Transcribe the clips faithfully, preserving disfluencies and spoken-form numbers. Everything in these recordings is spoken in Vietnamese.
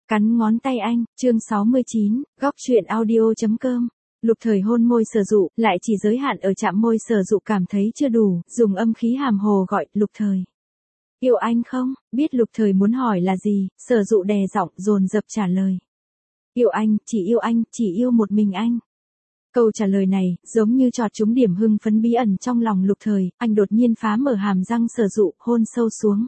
Cắn ngón tay anh, chương sáu mươi chín, góc truyện audio.com. Lục Thời hôn môi Sở Dụ, lại chỉ giới hạn ở chạm môi. Sở Dụ cảm thấy chưa đủ, dùng âm khí hàm hồ gọi, Lục Thời. Yêu anh không? Biết Lục Thời muốn hỏi là gì, Sở Dụ đè giọng, dồn dập trả lời. Yêu anh, chỉ yêu anh, chỉ yêu một mình anh. Câu trả lời này, giống như chọt trúng điểm hưng phấn bí ẩn trong lòng Lục Thời, anh đột nhiên phá mở hàm răng Sở Dụ, hôn sâu xuống.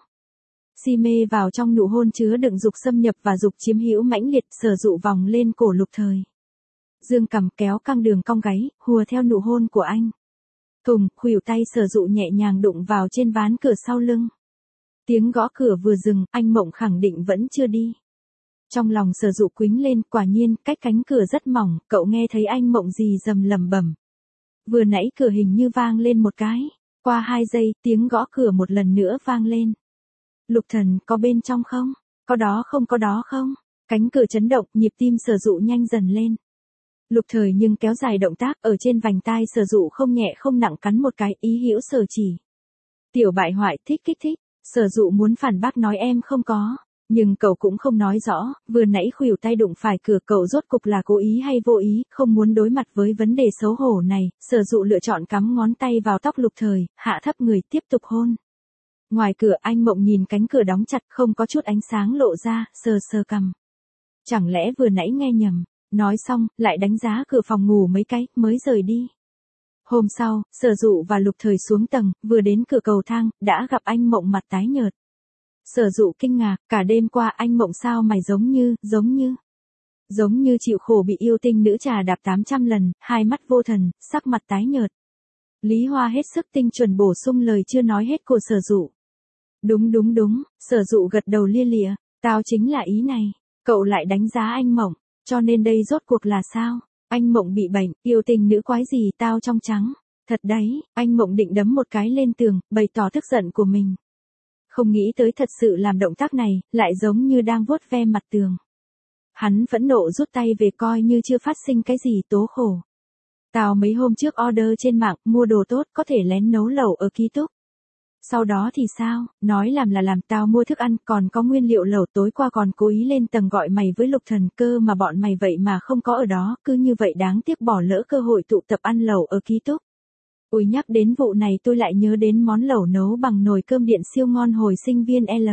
Si mê vào trong nụ hôn chứa đựng dục xâm nhập và dục chiếm hữu mãnh liệt. Sở Dụ vòng lên cổ Lục Thời. Dương cằm kéo căng đường cong gáy, hùa theo nụ hôn của anh. Thùng, khuỷu tay Sở Dụ nhẹ nhàng đụng vào trên ván cửa sau lưng. Tiếng gõ cửa vừa dừng, anh Mộng khẳng định vẫn chưa đi. Trong lòng Sở Dụ quính lên, quả nhiên, cách cánh cửa rất mỏng, cậu nghe thấy anh Mộng gì rầm lầm bẩm. Vừa nãy cửa hình như vang lên một cái. Qua hai giây, tiếng gõ cửa một lần nữa vang lên. Lục Thần, có bên trong không? Có đó không có đó không? Cánh cửa chấn động, nhịp tim Sở Dụ nhanh dần lên. Lục Thời nhưng kéo dài động tác, ở trên vành tai Sở Dụ không nhẹ không nặng cắn một cái, ý hữu sở chỉ. Tiểu bại hoại, thích kích thích. Sở Dụ muốn phản bác nói em không có, nhưng cậu cũng không nói rõ. Vừa nãy khuỷu tay đụng phải cửa, cậu rốt cục là cố ý hay vô ý, không muốn đối mặt với vấn đề xấu hổ này. Sở Dụ lựa chọn cắm ngón tay vào tóc Lục Thời, hạ thấp người tiếp tục hôn. Ngoài cửa, anh Mộng nhìn cánh cửa đóng chặt, không có chút ánh sáng lộ ra, sờ sờ cằm. Chẳng lẽ vừa nãy nghe nhầm? Nói xong, lại đánh giá cửa phòng ngủ mấy cái, mới rời đi. Hôm sau, Sở Dụ và Lục Thời xuống tầng, vừa đến cửa cầu thang, đã gặp anh Mộng mặt tái nhợt. Sở Dụ kinh ngạc, cả đêm qua anh Mộng sao mày giống như, giống như, giống như chịu khổ bị yêu tinh nữ trà đạp tám trăm lần, hai mắt vô thần, sắc mặt tái nhợt. Lý Hoa hết sức tinh chuẩn bổ sung lời chưa nói hết của Sở Dụ. Đúng đúng đúng, Sở Dụ gật đầu lia lịa, tao chính là ý này, cậu lại đánh giá anh Mộng, cho nên đây rốt cuộc là sao? Anh Mộng bị bệnh, yêu tình nữ quái gì tao trong trắng. Thật đấy, anh Mộng định đấm một cái lên tường, bày tỏ tức giận của mình. Không nghĩ tới thật sự làm động tác này, lại giống như đang vuốt ve mặt tường. Hắn phẫn nộ rút tay về coi như chưa phát sinh cái gì tố khổ. Tao mấy hôm trước order trên mạng, mua đồ tốt, có thể lén nấu lẩu ở ký túc. Sau đó thì sao, nói làm là làm, tao mua thức ăn, còn có nguyên liệu lẩu, tối qua còn cố ý lên tầng gọi mày với Lục Thần, cơ mà bọn mày vậy mà không có ở đó, cứ như vậy đáng tiếc bỏ lỡ cơ hội tụ tập ăn lẩu ở ký túc. Ui, nhắc đến vụ này tôi lại nhớ đến món lẩu nấu bằng nồi cơm điện siêu ngon hồi sinh viên L.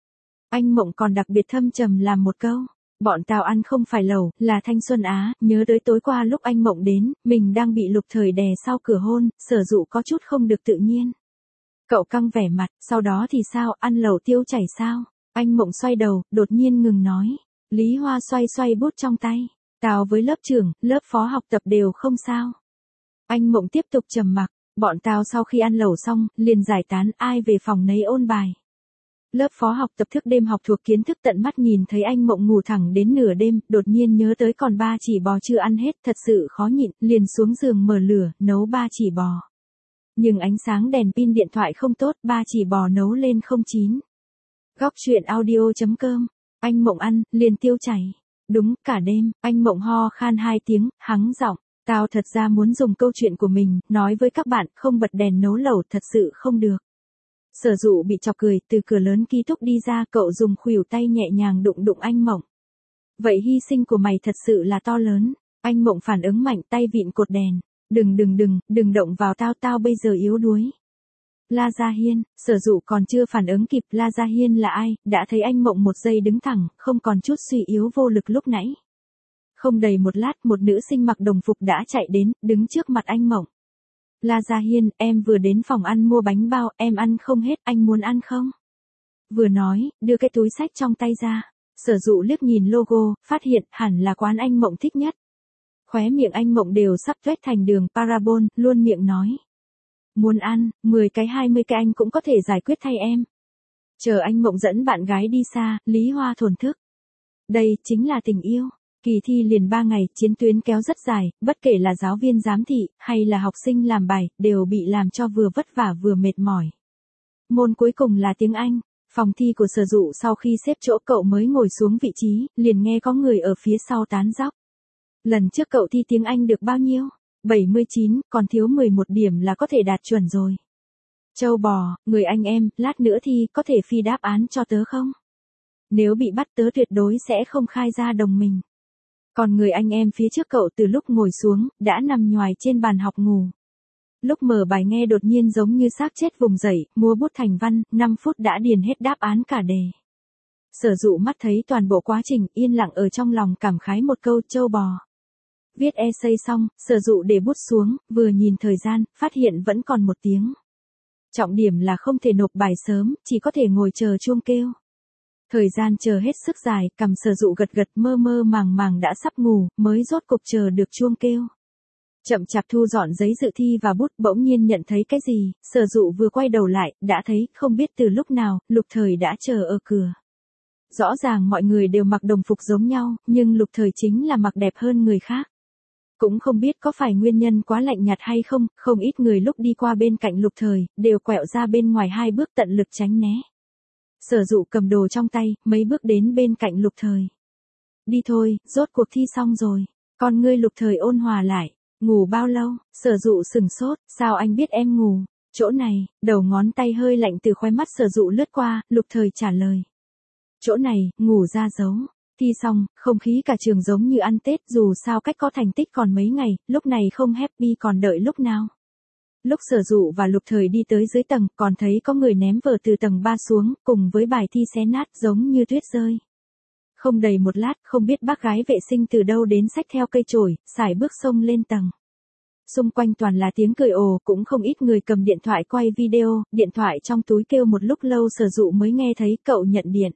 Anh Mộng còn đặc biệt thâm trầm làm một câu, bọn tao ăn không phải lẩu, là thanh xuân á. Nhớ tới tối qua lúc anh Mộng đến, mình đang bị Lục Thời đè sau cửa hôn, Sở Dụ có chút không được tự nhiên. Cậu căng vẻ mặt, sau đó thì sao, ăn lẩu tiêu chảy sao? Anh Mộng xoay đầu, đột nhiên ngừng nói. Lý Hoa xoay xoay bút trong tay. Tao với lớp trưởng, lớp phó học tập đều không sao. Anh Mộng tiếp tục trầm mặc, bọn tao sau khi ăn lẩu xong, liền giải tán, ai về phòng nấy ôn bài. Lớp phó học tập thức đêm học thuộc kiến thức tận mắt nhìn thấy anh Mộng ngủ thẳng đến nửa đêm, đột nhiên nhớ tới còn ba chỉ bò chưa ăn hết, thật sự khó nhịn, liền xuống giường mở lửa, nấu ba chỉ bò. Nhưng ánh sáng đèn pin điện thoại không tốt, ba chỉ bò nấu lên không chín. Góc truyện audio.com, anh Mộng ăn, liền tiêu chảy. Đúng, cả đêm, anh Mộng ho khan hai tiếng, hắng giọng. Tao thật ra muốn dùng câu chuyện của mình, nói với các bạn, không bật đèn nấu lẩu thật sự không được. Sở Dụ bị chọc cười, từ cửa lớn ký túc đi ra, cậu dùng khuỷu tay nhẹ nhàng đụng đụng anh Mộng. Vậy hy sinh của mày thật sự là to lớn. Anh Mộng phản ứng mạnh, tay vịn cột đèn. Đừng đừng đừng, đừng động vào tao, tao bây giờ yếu đuối. La Gia Hiên, Sở Dụ còn chưa phản ứng kịp La Gia Hiên là ai, đã thấy anh Mộng một giây đứng thẳng, không còn chút suy yếu vô lực lúc nãy. Không đầy một lát, một nữ sinh mặc đồng phục đã chạy đến, đứng trước mặt anh Mộng. La Gia Hiên, em vừa đến phòng ăn mua bánh bao, em ăn không hết, anh muốn ăn không? Vừa nói, đưa cái túi xách trong tay ra. Sở Dụ liếc nhìn logo, phát hiện hẳn là quán anh Mộng thích nhất. Khóe miệng anh Mộng đều sắp tuét thành đường parabol, luôn miệng nói. Muốn ăn, mười cái hai mươi cái anh cũng có thể giải quyết thay em. Chờ anh Mộng dẫn bạn gái đi xa, Lý Hoa thổn thức. Đây chính là tình yêu. Kỳ thi liền ba ngày, chiến tuyến kéo rất dài, bất kể là giáo viên giám thị, hay là học sinh làm bài, đều bị làm cho vừa vất vả vừa mệt mỏi. Môn cuối cùng là tiếng Anh. Phòng thi của Sở Dụ sau khi xếp chỗ cậu mới ngồi xuống vị trí, liền nghe có người ở phía sau tán dóc. Lần trước cậu thi tiếng Anh được bao nhiêu? bảy mươi chín, còn thiếu mười một điểm là có thể đạt chuẩn rồi. Châu bò, người anh em, lát nữa thi có thể phi đáp án cho tớ không? Nếu bị bắt tớ tuyệt đối sẽ không khai ra đồng mình. Còn người anh em phía trước cậu từ lúc ngồi xuống, đã nằm nhoài trên bàn học ngủ. Lúc mở bài nghe đột nhiên giống như xác chết vùng dậy, múa bút thành văn, năm phút đã điền hết đáp án cả đề. Sở Dụ mắt thấy toàn bộ quá trình, yên lặng ở trong lòng cảm khái một câu trâu bò. Viết essay xong, Sở Dụ để bút xuống, vừa nhìn thời gian, phát hiện vẫn còn một tiếng. Trọng điểm là không thể nộp bài sớm, chỉ có thể ngồi chờ chuông kêu. Thời gian chờ hết sức dài, cầm Sở Dụ gật gật mơ mơ màng màng đã sắp ngủ, mới rốt cục chờ được chuông kêu. Chậm chạp thu dọn giấy dự thi và bút, bỗng nhiên nhận thấy cái gì, Sở Dụ vừa quay đầu lại, đã thấy, không biết từ lúc nào, Lục Thời đã chờ ở cửa. Rõ ràng mọi người đều mặc đồng phục giống nhau, nhưng Lục Thời chính là mặc đẹp hơn người khác. Cũng không biết có phải nguyên nhân quá lạnh nhạt hay không, không ít người lúc đi qua bên cạnh Lục Thời, đều quẹo ra bên ngoài hai bước tận lực tránh né. Sở Dụ cầm đồ trong tay, mấy bước đến bên cạnh Lục Thời. Đi thôi, rốt cuộc thi xong rồi. Con ngươi Lục Thời ôn hòa lại. Ngủ bao lâu? Sở Dụ sừng sốt, sao anh biết em ngủ? Chỗ này, đầu ngón tay hơi lạnh từ khóe mắt Sở Dụ lướt qua, Lục Thời trả lời. Chỗ này, ngủ ra dấu. Thi xong, không khí cả trường giống như ăn Tết, dù sao cách có thành tích còn mấy ngày, lúc này không happy còn đợi lúc nào. Lúc Sở Dụ và Lục Thời đi tới dưới tầng, còn thấy có người ném vở từ tầng ba xuống, cùng với bài thi xé nát giống như tuyết rơi. Không đầy một lát, không biết bác gái vệ sinh từ đâu đến xách theo cây chổi, sải bước xông lên tầng. Xung quanh toàn là tiếng cười ồ, cũng không ít người cầm điện thoại quay video, điện thoại trong túi kêu một lúc lâu Sở Dụ mới nghe thấy cậu nhận điện.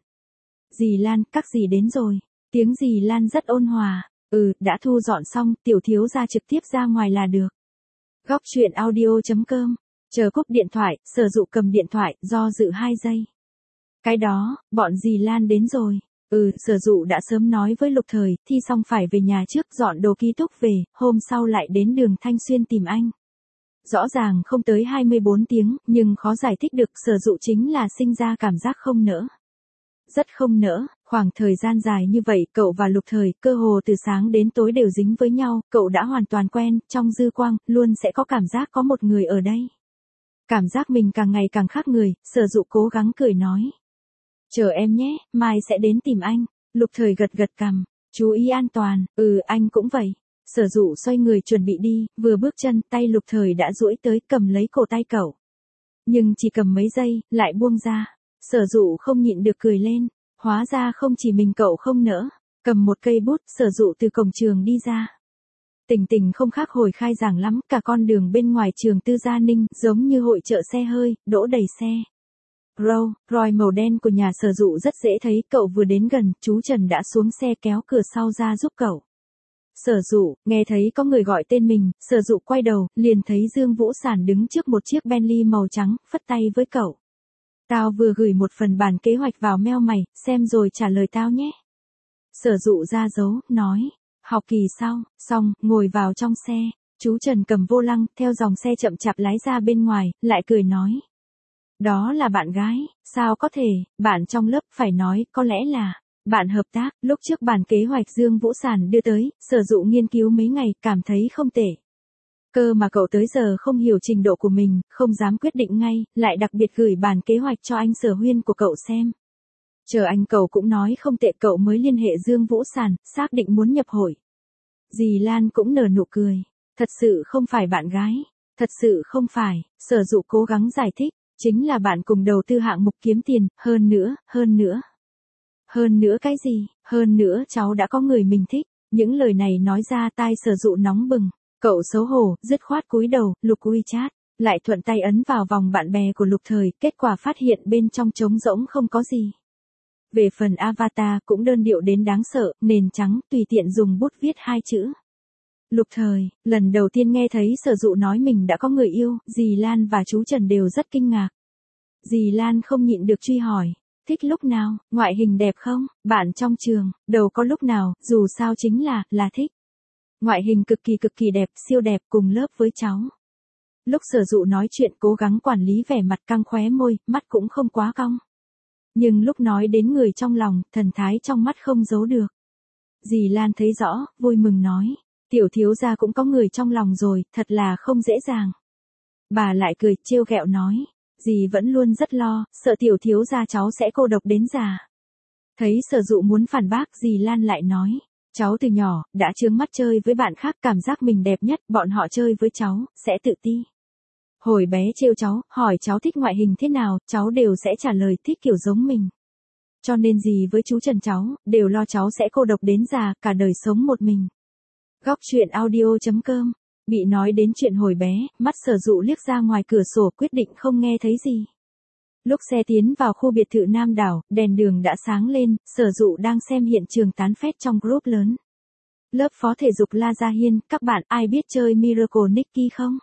Dì Lan, các dì đến rồi. Tiếng dì Lan rất ôn hòa. Ừ, đã thu dọn xong, tiểu thiếu gia trực tiếp ra ngoài là được. Góc truyện audio chấm com. Chờ cúp điện thoại, Sở Dụ cầm điện thoại, do dự hai giây. Cái đó, bọn dì Lan đến rồi. Ừ, Sở Dụ đã sớm nói với Lục Thời, thi xong phải về nhà trước dọn đồ ký túc về, hôm sau lại đến đường Thanh Xuyên tìm anh. Rõ ràng không tới hai mươi bốn tiếng, nhưng khó giải thích được, Sở Dụ chính là sinh ra cảm giác không nỡ. Rất không nỡ, khoảng thời gian dài như vậy, cậu và Lục Thời, cơ hồ từ sáng đến tối đều dính với nhau, cậu đã hoàn toàn quen, trong dư quang, luôn sẽ có cảm giác có một người ở đây. Cảm giác mình càng ngày càng khác người, Sở Dụ cố gắng cười nói. Chờ em nhé, mai sẽ đến tìm anh. Lục Thời gật gật cằm, chú ý an toàn, ừ anh cũng vậy. Sở Dụ xoay người chuẩn bị đi, vừa bước chân, tay Lục Thời đã duỗi tới cầm lấy cổ tay cậu. Nhưng chỉ cầm mấy giây, lại buông ra. Sở Dụ không nhịn được cười lên, hóa ra không chỉ mình cậu không nỡ, cầm một cây bút, Sở Dụ từ cổng trường đi ra. Tình tình không khác hồi khai giảng lắm, cả con đường bên ngoài trường Tư Gia Ninh, giống như hội chợ xe hơi, đỗ đầy xe. Row, roi màu đen của nhà Sở Dụ rất dễ thấy, cậu vừa đến gần, chú Trần đã xuống xe kéo cửa sau ra giúp cậu. Sở Dụ, nghe thấy có người gọi tên mình, Sở Dụ quay đầu, liền thấy Dương Vũ Sản đứng trước một chiếc Bentley màu trắng, phất tay với cậu. Tao vừa gửi một phần bản kế hoạch vào mail mày, xem rồi trả lời tao nhé. Sở Dụ ra dấu, nói, học kỳ sau, xong, ngồi vào trong xe, chú Trần cầm vô lăng, theo dòng xe chậm chạp lái ra bên ngoài, lại cười nói. Đó là bạn gái, sao có thể, bạn trong lớp phải nói, có lẽ là, bạn hợp tác, lúc trước bản kế hoạch Dương Vũ Sản đưa tới, Sở Dụ nghiên cứu mấy ngày, cảm thấy không tệ. Cơ mà cậu tới giờ không hiểu trình độ của mình, không dám quyết định ngay, lại đặc biệt gửi bản kế hoạch cho anh Sở Huyên của cậu xem. Chờ anh cậu cũng nói không tệ, cậu mới liên hệ Dương Vũ Sản, xác định muốn nhập hội. Dì Lan cũng nở nụ cười. Thật sự không phải bạn gái. Thật sự không phải, Sở Dụ cố gắng giải thích, chính là bạn cùng đầu tư hạng mục kiếm tiền, hơn nữa, hơn nữa. Hơn nữa cái gì, hơn nữa cháu đã có người mình thích. Những lời này nói ra tai Sở Dụ nóng bừng. Cậu xấu hổ, dứt khoát cúi đầu, lục WeChat, lại thuận tay ấn vào vòng bạn bè của Lục Thời, kết quả phát hiện bên trong trống rỗng không có gì. Về phần avatar cũng đơn điệu đến đáng sợ, nền trắng, tùy tiện dùng bút viết hai chữ. Lục Thời, lần đầu tiên nghe thấy Sở Dụ nói mình đã có người yêu, dì Lan và chú Trần đều rất kinh ngạc. Dì Lan không nhịn được truy hỏi, thích lúc nào, ngoại hình đẹp không, bạn trong trường, đâu có lúc nào, dù sao chính là, là thích. Ngoại hình cực kỳ cực kỳ đẹp, siêu đẹp, cùng lớp với cháu. Lúc Sở Dụ nói chuyện cố gắng quản lý vẻ mặt căng khóe môi, mắt cũng không quá cong. Nhưng lúc nói đến người trong lòng, thần thái trong mắt không giấu được. Dì Lan thấy rõ, vui mừng nói, tiểu thiếu gia cũng có người trong lòng rồi, thật là không dễ dàng. Bà lại cười, trêu ghẹo nói, dì vẫn luôn rất lo, sợ tiểu thiếu gia cháu sẽ cô độc đến già. Thấy Sở Dụ muốn phản bác, dì Lan lại nói. Cháu từ nhỏ, đã chướng mắt chơi với bạn khác, cảm giác mình đẹp nhất, bọn họ chơi với cháu, sẽ tự ti. Hồi bé trêu cháu, hỏi cháu thích ngoại hình thế nào, cháu đều sẽ trả lời thích kiểu giống mình. Cho nên dì với chú Trần cháu, đều lo cháu sẽ cô độc đến già, cả đời sống một mình. Góc truyện audio chấm com. Bị nói đến chuyện hồi bé, mắt Sở Dụ liếc ra ngoài cửa sổ, quyết định không nghe thấy gì. Lúc xe tiến vào khu biệt thự Nam Đảo, đèn đường đã sáng lên, Sở Dụ đang xem hiện trường tán phét trong group lớn. Lớp phó thể dục La Gia Hiên, các bạn ai biết chơi Miracle Nikki không?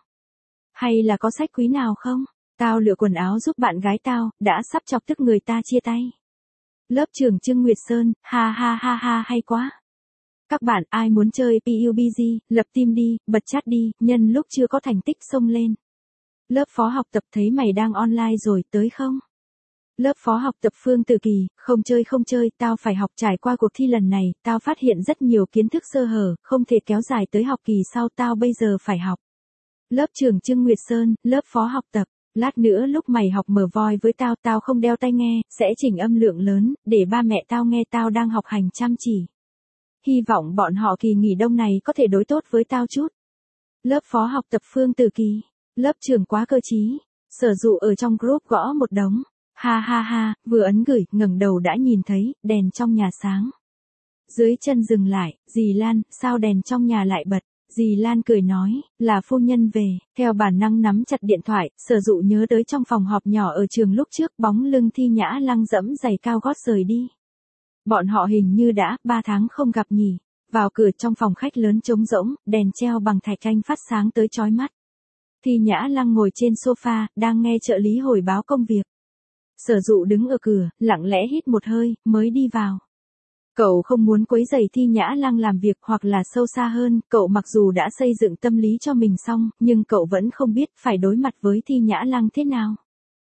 Hay là có sách quý nào không? Tao lựa quần áo giúp bạn gái tao, đã sắp chọc tức người ta chia tay. Lớp trưởng Trương Nguyệt Sơn, ha ha ha ha hay quá. Các bạn ai muốn chơi pê u bê giê, lập team đi, bật chat đi, nhân lúc chưa có thành tích xông lên. Lớp phó học tập thấy mày đang online rồi, tới không? Lớp phó học tập Phương Từ Kỳ, không chơi không chơi, tao phải học. Trải qua cuộc thi lần này, tao phát hiện rất nhiều kiến thức sơ hở, không thể kéo dài tới học kỳ sau, tao bây giờ phải học. Lớp trưởng Trương Nguyệt Sơn, lớp phó học tập, lát nữa lúc mày học mở voi với tao, tao không đeo tai nghe, sẽ chỉnh âm lượng lớn, để ba mẹ tao nghe tao đang học hành chăm chỉ. Hy vọng bọn họ kỳ nghỉ đông này có thể đối tốt với tao chút. Lớp phó học tập Phương Từ Kỳ, lớp trưởng quá cơ trí. Sở Dụ ở trong group gõ một đống. Ha ha ha, vừa ấn gửi, ngẩng đầu đã nhìn thấy, đèn trong nhà sáng. Dưới chân dừng lại, dì Lan, sao đèn trong nhà lại bật? Dì Lan cười nói, là phu nhân về. Theo bản năng nắm chặt điện thoại, Sở Dụ nhớ tới trong phòng họp nhỏ ở trường lúc trước, bóng lưng Thi Nhã Lăng dẫm giày cao gót rời đi. Bọn họ hình như đã ba tháng không gặp nhỉ. Vào cửa trong phòng khách lớn trống rỗng, đèn treo bằng thạch anh phát sáng tới chói mắt. Thi Nhã Lăng ngồi trên sofa, đang nghe trợ lý hồi báo công việc. Sở Dụ đứng ở cửa, lặng lẽ hít một hơi, mới đi vào. Cậu không muốn quấy rầy Thi Nhã Lăng làm việc, hoặc là sâu xa hơn, cậu mặc dù đã xây dựng tâm lý cho mình xong, nhưng cậu vẫn không biết phải đối mặt với Thi Nhã Lăng thế nào.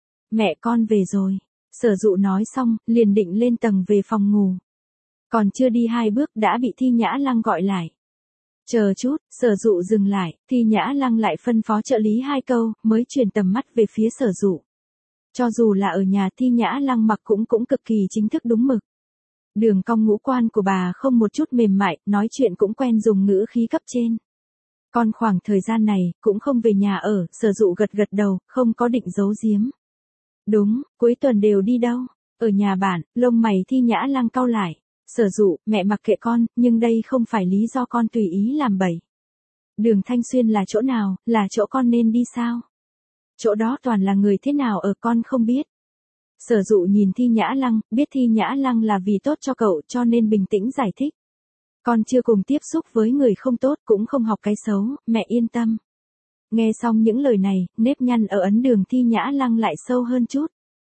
Mẹ con về rồi. Sở Dụ nói xong, liền định lên tầng về phòng ngủ. Còn chưa đi hai bước đã bị Thi Nhã Lăng gọi lại. Chờ chút, Sở Dụ dừng lại, Thi Nhã Lăng lại phân phó trợ lý hai câu, mới chuyển tầm mắt về phía Sở Dụ. Cho dù là ở nhà, Thi Nhã Lăng mặc cũng cũng cực kỳ chính thức đúng mực. Đường cong ngũ quan của bà không một chút mềm mại, nói chuyện cũng quen dùng ngữ khí cấp trên. Còn khoảng thời gian này, cũng không về nhà ở, Sở Dụ gật gật đầu, không có định giấu giếm. Đúng, cuối tuần đều đi đâu? Ở nhà bạn, lông mày Thi Nhã Lăng cau lại. Sở Dụ, mẹ mặc kệ con, nhưng đây không phải lý do con tùy ý làm bậy. Đường Thanh Xuyên là chỗ nào, là chỗ con nên đi sao? Chỗ đó toàn là người thế nào ở con không biết. Sở Dụ nhìn Thi Nhã Lăng, biết Thi Nhã Lăng là vì tốt cho cậu cho nên bình tĩnh giải thích. Con chưa cùng tiếp xúc với người không tốt, cũng không học cái xấu, mẹ yên tâm. Nghe xong những lời này, nếp nhăn ở ấn đường Thi Nhã Lăng lại sâu hơn chút.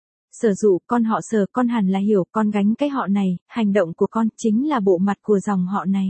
Sở Dụ, con họ Sở, con hẳn là hiểu, con gánh cái họ này, hành động của con chính là bộ mặt của dòng họ này.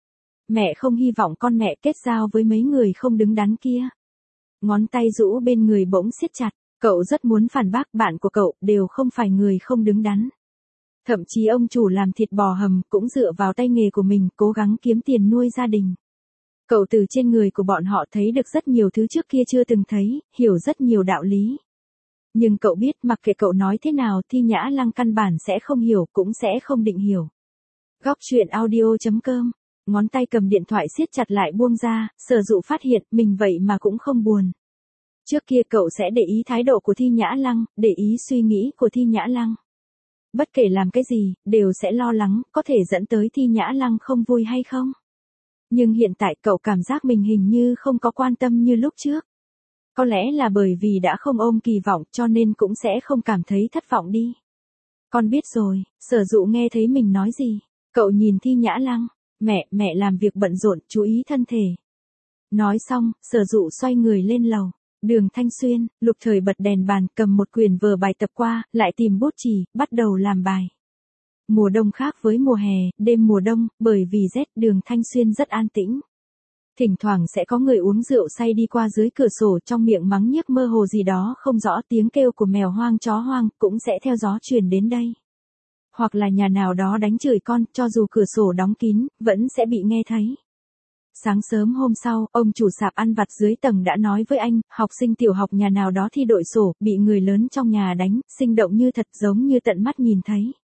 Mẹ không hy vọng con mẹ kết giao với mấy người không đứng đắn kia. Ngón tay rũ bên người bỗng siết chặt, cậu rất muốn phản bác, bạn của cậu đều không phải người không đứng đắn. Thậm chí ông chủ làm thịt bò hầm cũng dựa vào tay nghề của mình, cố gắng kiếm tiền nuôi gia đình. Cậu từ trên người của bọn họ thấy được rất nhiều thứ trước kia chưa từng thấy, hiểu rất nhiều đạo lý. Nhưng cậu biết mặc kệ cậu nói thế nào, Thi Nhã Lăng căn bản sẽ không hiểu, cũng sẽ không định hiểu. Góc truyện audio chấm com. Ngón tay cầm điện thoại siết chặt lại buông ra, Sở Dụ phát hiện mình vậy mà cũng không buồn. Trước kia cậu sẽ để ý thái độ của Thi Nhã Lăng, để ý suy nghĩ của Thi Nhã Lăng. Bất kể làm cái gì, đều sẽ lo lắng, có thể dẫn tới Thi Nhã Lăng không vui hay không. Nhưng hiện tại cậu cảm giác mình hình như không có quan tâm như lúc trước. Có lẽ là bởi vì đã không ôm kỳ vọng cho nên cũng sẽ không cảm thấy thất vọng đi. Con biết rồi. Sở Dụ nghe thấy mình nói gì. Cậu nhìn Thi Nhã Lăng. Mẹ, mẹ làm việc bận rộn, chú ý thân thể. Nói xong, Sở Dụ xoay người lên lầu. Đường Thanh Xuyên, Lục Thời bật đèn bàn, cầm một quyển vở bài tập qua, lại tìm bút chì, bắt đầu làm bài. Mùa đông khác với mùa hè, đêm mùa đông, bởi vì rét, Đường Thanh Xuyên rất an tĩnh. Thỉnh thoảng sẽ có người uống rượu say đi qua dưới cửa sổ, trong miệng mắng nhiếc mơ hồ gì đó không rõ, tiếng kêu của mèo hoang chó hoang cũng sẽ theo gió truyền đến đây. Hoặc là nhà nào đó đánh chửi con, cho dù cửa sổ đóng kín, vẫn sẽ bị nghe thấy. Sáng sớm hôm sau, ông chủ sạp ăn vặt dưới tầng đã nói với anh, học sinh tiểu học nhà nào đó thi đội sổ, bị người lớn trong nhà đánh, sinh động như thật, giống như tận mắt nhìn thấy.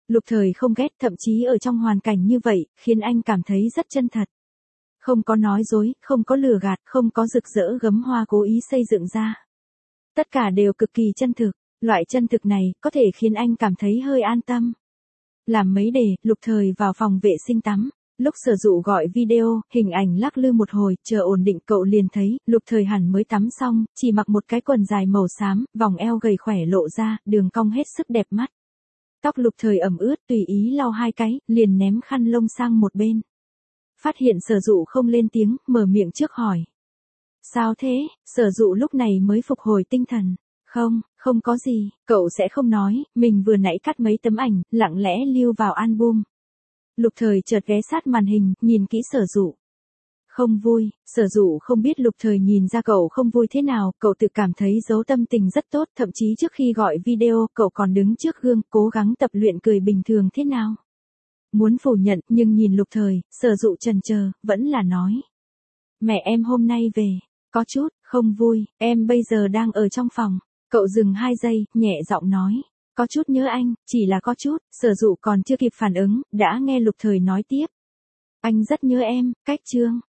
Lục Thời không ghét, thậm chí ở trong hoàn cảnh như vậy, khiến anh cảm thấy rất chân thật. Không có nói dối, không có lừa gạt, không có rực rỡ gấm hoa cố ý xây dựng ra. Tất cả đều cực kỳ chân thực, loại chân thực này có thể khiến anh cảm thấy hơi an tâm. Làm mấy đề, Lục Thời vào phòng vệ sinh tắm. Lúc Sở Dụ gọi video, hình ảnh lắc lư một hồi, chờ ổn định cậu liền thấy, Lục Thời hẳn mới tắm xong, chỉ mặc một cái quần dài màu xám, vòng eo gầy khỏe lộ ra, đường cong hết sức đẹp mắt. Tóc Lục Thời ẩm ướt, tùy ý lau hai cái, liền ném khăn lông sang một bên. Phát hiện Sở Dụ không lên tiếng, mở miệng trước hỏi. Sao thế? Sở Dụ lúc này mới phục hồi tinh thần. Không, không có gì, cậu sẽ không nói, mình vừa nãy cắt mấy tấm ảnh, lặng lẽ lưu vào album. Lục Thời chợt ghé sát màn hình, nhìn kỹ Sở Dụ. Không vui, Sở Dụ không biết Lục Thời nhìn ra cậu không vui thế nào, cậu tự cảm thấy giấu tâm tình rất tốt, thậm chí trước khi gọi video, cậu còn đứng trước gương, cố gắng tập luyện cười bình thường thế nào. Muốn phủ nhận, nhưng nhìn Lục Thời, Sở Dụ chần chờ, vẫn là nói. Mẹ em hôm nay về, có chút, không vui, em bây giờ đang ở trong phòng. Cậu dừng hai giây, nhẹ giọng nói. Có chút nhớ anh, chỉ là có chút, Sở Dụ còn chưa kịp phản ứng, đã nghe Lục Thời nói tiếp. Anh rất nhớ em, cách chương.